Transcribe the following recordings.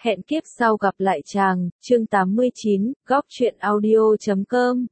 Hẹn kiếp sau gặp lại chàng, chương 89, góc truyện audio.com.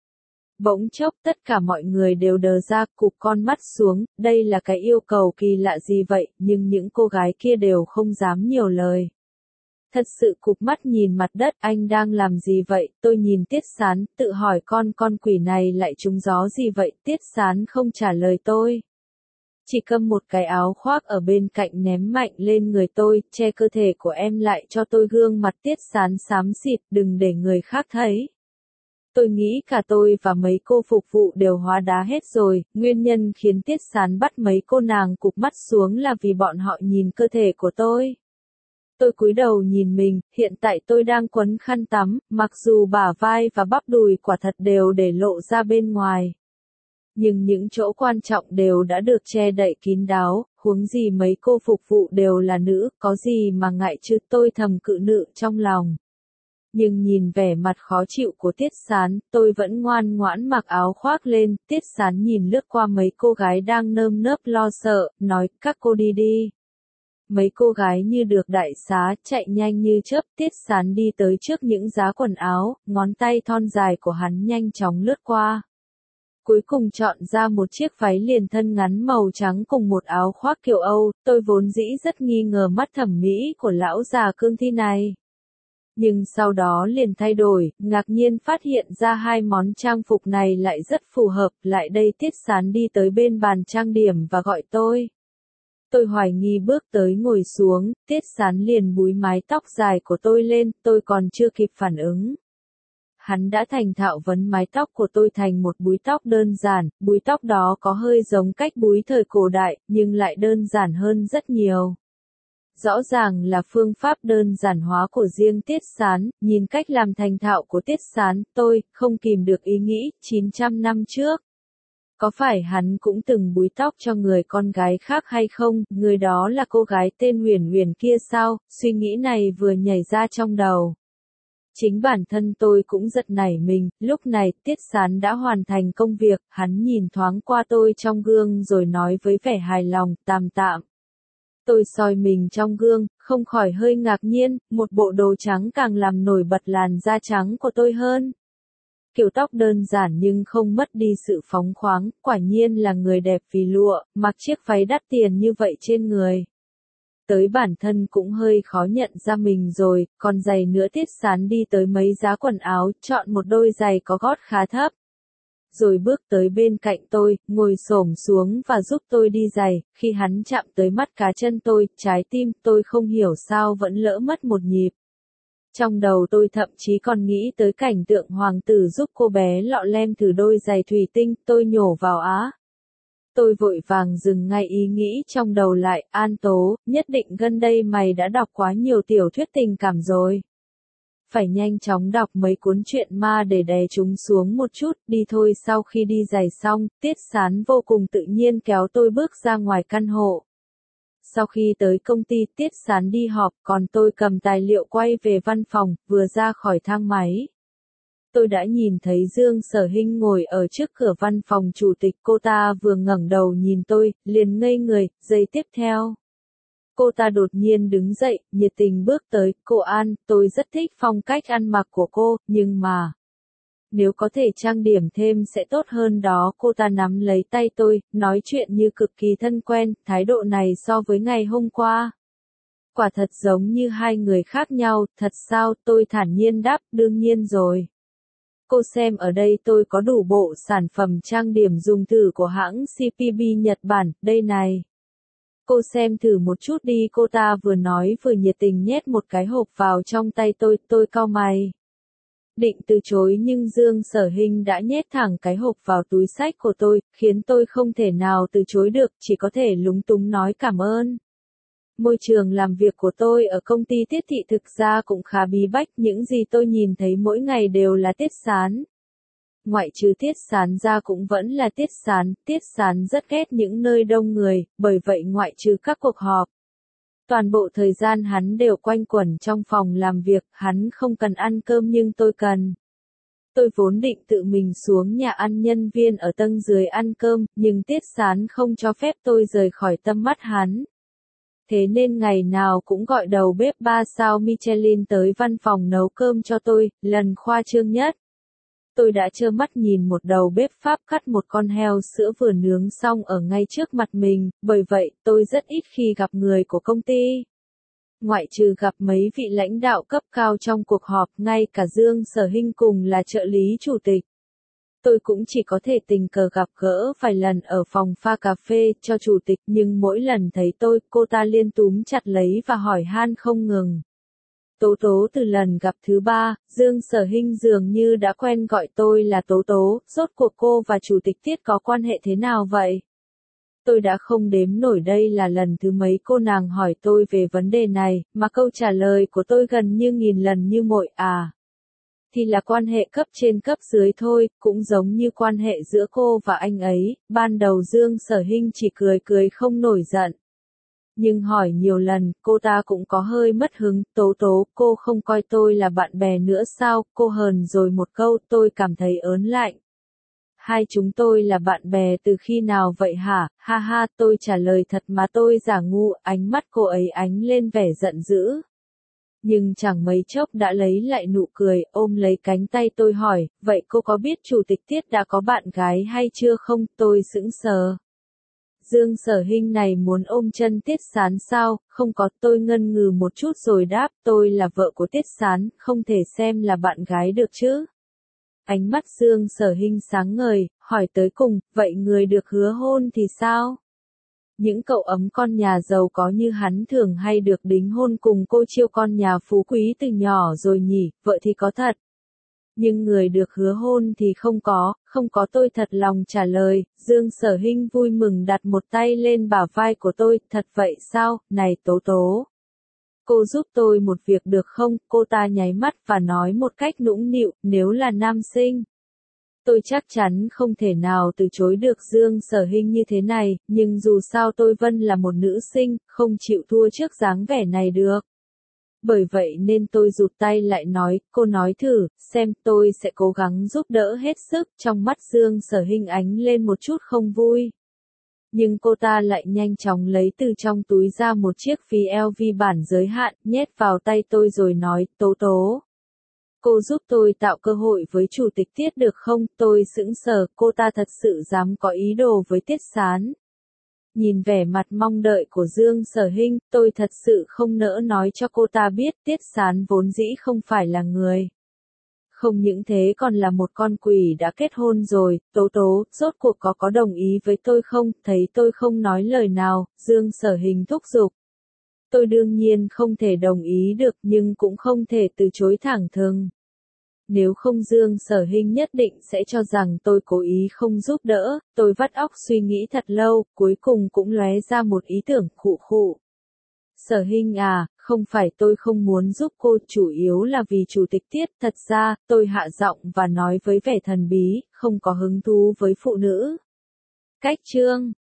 Bỗng chốc tất cả mọi người đều đờ ra, cụp con mắt xuống, đây là cái yêu cầu kỳ lạ gì vậy, nhưng những cô gái kia đều không dám nhiều lời. Thật sự cụp mắt nhìn mặt đất, anh đang làm gì vậy, tôi nhìn Tiết Sán, tự hỏi con quỷ này lại trúng gió gì vậy, Tiết Sán không trả lời tôi. Chỉ cầm một cái áo khoác ở bên cạnh ném mạnh lên người tôi, che cơ thể của em lại cho tôi gương mặt Tiết Sán xám xịt, đừng để người khác thấy. Tôi nghĩ cả tôi và mấy cô phục vụ đều hóa đá hết rồi, nguyên nhân khiến Tiết Sán bắt mấy cô nàng cụp mắt xuống là vì bọn họ nhìn cơ thể của tôi. Tôi cúi đầu nhìn mình, hiện tại tôi đang quấn khăn tắm, mặc dù bả vai và bắp đùi quả thật đều để lộ ra bên ngoài. Nhưng những chỗ quan trọng đều đã được che đậy kín đáo, huống gì mấy cô phục vụ đều là nữ, có gì mà ngại chứ, tôi thầm cự nữ trong lòng. Nhưng nhìn vẻ mặt khó chịu của Tiết Sán, tôi vẫn ngoan ngoãn mặc áo khoác lên, Tiết Sán nhìn lướt qua mấy cô gái đang nơm nớp lo sợ, nói, các cô đi đi. Mấy cô gái như được đại xá, chạy nhanh như chớp, Tiết Sán đi tới trước những giá quần áo, ngón tay thon dài của hắn nhanh chóng lướt qua. Cuối cùng chọn ra một chiếc váy liền thân ngắn màu trắng cùng một áo khoác kiểu Âu, tôi vốn dĩ rất nghi ngờ mắt thẩm mỹ của lão già cương thi này. Nhưng sau đó liền thay đổi, ngạc nhiên phát hiện ra hai món trang phục này lại rất phù hợp, lại đây Tiết Sán đi tới bên bàn trang điểm và gọi tôi. Tôi hoài nghi bước tới ngồi xuống, Tiết Sán liền búi mái tóc dài của tôi lên, tôi còn chưa kịp phản ứng. Hắn đã thành thạo vấn mái tóc của tôi thành một búi tóc đơn giản, búi tóc đó có hơi giống cách búi thời cổ đại, nhưng lại đơn giản hơn rất nhiều. Rõ ràng là phương pháp đơn giản hóa của riêng Tiết Sán, nhìn cách làm thành thạo của Tiết Sán, tôi không kìm được ý nghĩ, 900 năm trước. Có phải hắn cũng từng búi tóc cho người con gái khác hay không, người đó là cô gái tên Huyền Huyền kia sao, suy nghĩ này vừa nhảy ra trong đầu. Chính bản thân tôi cũng giật nảy mình, lúc này Tiết Sán đã hoàn thành công việc, hắn nhìn thoáng qua tôi trong gương rồi nói với vẻ hài lòng, tạm tạm. Tôi soi mình trong gương, không khỏi hơi ngạc nhiên, một bộ đồ trắng càng làm nổi bật làn da trắng của tôi hơn. Kiểu tóc đơn giản nhưng không mất đi sự phóng khoáng, quả nhiên là người đẹp vì lụa, mặc chiếc váy đắt tiền như vậy trên người. Tới bản thân cũng hơi khó nhận ra mình rồi, còn giày nữa Tiết Sán đi tới mấy giá quần áo, chọn một đôi giày có gót khá thấp. Rồi bước tới bên cạnh tôi, ngồi xổm xuống và giúp tôi đi giày, khi hắn chạm tới mắt cá chân tôi, trái tim tôi không hiểu sao vẫn lỡ mất một nhịp. Trong đầu tôi thậm chí còn nghĩ tới cảnh tượng hoàng tử giúp cô bé lọ lem thử đôi giày thủy tinh, tôi nhổ vào á. Tôi vội vàng dừng ngay ý nghĩ trong đầu lại, An Tố, nhất định gần đây mày đã đọc quá nhiều tiểu thuyết tình cảm rồi. Phải nhanh chóng đọc mấy cuốn truyện ma để đè chúng xuống một chút, đi thôi. Sau khi đi giày xong, Tiết Sán vô cùng tự nhiên kéo tôi bước ra ngoài căn hộ. Sau khi tới công ty, Tiết Sán đi họp, còn tôi cầm tài liệu quay về văn phòng, vừa ra khỏi thang máy. Tôi đã nhìn thấy Dương Sở Hinh ngồi ở trước cửa văn phòng chủ tịch, cô ta vừa ngẩng đầu nhìn tôi, liền ngây người, giây tiếp theo. Cô ta đột nhiên đứng dậy, nhiệt tình bước tới, cô An, tôi rất thích phong cách ăn mặc của cô, nhưng mà... Nếu có thể trang điểm thêm sẽ tốt hơn đó, cô ta nắm lấy tay tôi, nói chuyện như cực kỳ thân quen, thái độ này so với ngày hôm qua. Quả thật giống như hai người khác nhau, thật sao, tôi thản nhiên đáp, đương nhiên rồi. Cô xem ở đây tôi có đủ bộ sản phẩm trang điểm dùng thử của hãng CPB Nhật Bản, đây này. Cô xem thử một chút đi, cô ta vừa nói vừa nhiệt tình nhét một cái hộp vào trong tay tôi cau mày. Định từ chối nhưng Dương Sở Hinh đã nhét thẳng cái hộp vào túi xách của tôi, khiến tôi không thể nào từ chối được, chỉ có thể lúng túng nói cảm ơn. Môi trường làm việc của tôi ở công ty Tiết Thị thực ra cũng khá bí bách, những gì tôi nhìn thấy mỗi ngày đều là Tiết Sán. Ngoại trừ Tiết Sán ra cũng vẫn là Tiết Sán rất ghét những nơi đông người, bởi vậy ngoại trừ các cuộc họp. Toàn bộ thời gian hắn đều quanh quẩn trong phòng làm việc, hắn không cần ăn cơm nhưng tôi cần. Tôi vốn định tự mình xuống nhà ăn nhân viên ở tầng dưới ăn cơm, nhưng Tiết Sán không cho phép tôi rời khỏi tầm mắt hắn. Thế nên ngày nào cũng gọi đầu bếp 3 sao Michelin tới văn phòng nấu cơm cho tôi, lần khoa trương nhất. Tôi đã trơ mắt nhìn một đầu bếp Pháp cắt một con heo sữa vừa nướng xong ở ngay trước mặt mình, bởi vậy tôi rất ít khi gặp người của công ty. Ngoại trừ gặp mấy vị lãnh đạo cấp cao trong cuộc họp, ngay cả Dương Sở Hinh cùng là trợ lý chủ tịch. Tôi cũng chỉ có thể tình cờ gặp gỡ vài lần ở phòng pha cà phê cho chủ tịch, nhưng mỗi lần thấy tôi, cô ta liên túm chặt lấy và hỏi han không ngừng. Tố Tố. Từ lần gặp thứ 3, Dương Sở Hinh dường như đã quen gọi tôi là Tố Tố. Rốt cuộc cô và chủ tịch Tiết có quan hệ thế nào vậy? Tôi đã không đếm nổi đây là lần thứ mấy cô nàng hỏi tôi về vấn đề này, mà câu trả lời của tôi gần như nghìn lần như mội thì là quan hệ cấp trên cấp dưới thôi, cũng giống như quan hệ giữa cô và anh ấy. Ban đầu Dương Sở Hinh chỉ cười cười không nổi giận. Nhưng hỏi nhiều lần, cô ta cũng có hơi mất hứng. Tố Tố, cô không coi tôi là bạn bè nữa sao? Cô hờn rồi một câu, tôi cảm thấy ớn lạnh. Hai chúng tôi là bạn bè từ khi nào vậy hả? Ha ha, tôi trả lời thật mà tôi giả ngu. Ánh mắt cô ấy ánh lên vẻ giận dữ. Nhưng chẳng mấy chốc đã lấy lại nụ cười, ôm lấy cánh tay tôi hỏi, vậy cô có biết chủ tịch Tiết đã có bạn gái hay chưa không? Tôi sững sờ. Dương Sở Hinh này muốn ôm chân Tiết Sán sao? Không có, tôi ngân ngừ một chút rồi đáp, tôi là vợ của Tiết Sán, không thể xem là bạn gái được chứ. Ánh mắt Dương Sở Hinh sáng ngời, hỏi tới cùng, vậy người được hứa hôn thì sao? Những cậu ấm con nhà giàu có như hắn thường hay được đính hôn cùng cô chiêu con nhà phú quý từ nhỏ rồi nhỉ, vợ thì có thật. Nhưng người được hứa hôn thì không có tôi thật lòng trả lời. Dương Sở Hinh vui mừng đặt một tay lên bả vai của tôi, thật vậy sao, này Tố Tố. Cô giúp tôi một việc được không? Cô ta nháy mắt và nói một cách nũng nịu, nếu là nam sinh. Tôi chắc chắn không thể nào từ chối được Dương Sở Hinh như thế này, nhưng dù sao tôi Vân là một nữ sinh, không chịu thua trước dáng vẻ này được. Bởi vậy nên tôi rụt tay lại nói, cô nói thử, xem tôi sẽ cố gắng giúp đỡ hết sức. Trong mắt Dương Sở Hinh ánh lên một chút không vui. Nhưng cô ta lại nhanh chóng lấy từ trong túi ra một chiếc ví LV bản giới hạn, nhét vào tay tôi rồi nói, Tố Tố. Cô giúp tôi tạo cơ hội với chủ tịch Tiết được không? Tôi sững sờ, cô ta thật sự dám có ý đồ với Tiết Sán. Nhìn vẻ mặt mong đợi của Dương Sở Hinh, tôi thật sự không nỡ nói cho cô ta biết Tiết Sán vốn dĩ không phải là người. Không những thế còn là một con quỷ đã kết hôn rồi. Tố Tố, rốt cuộc có đồng ý với tôi không? Thấy tôi không nói lời nào, Dương Sở Hinh thúc giục. Tôi đương nhiên không thể đồng ý được nhưng cũng không thể từ chối thẳng thừng. Nếu không Dương Sở Hinh nhất định sẽ cho rằng tôi cố ý không giúp đỡ. Tôi vắt óc suy nghĩ thật lâu, cuối cùng cũng lóe ra một ý tưởng khụ khụ. Sở Hinh không phải tôi không muốn giúp cô, chủ yếu là vì chủ tịch Tiết. Thật ra, tôi hạ giọng và nói với vẻ thần bí, không có hứng thú với phụ nữ. Cách chương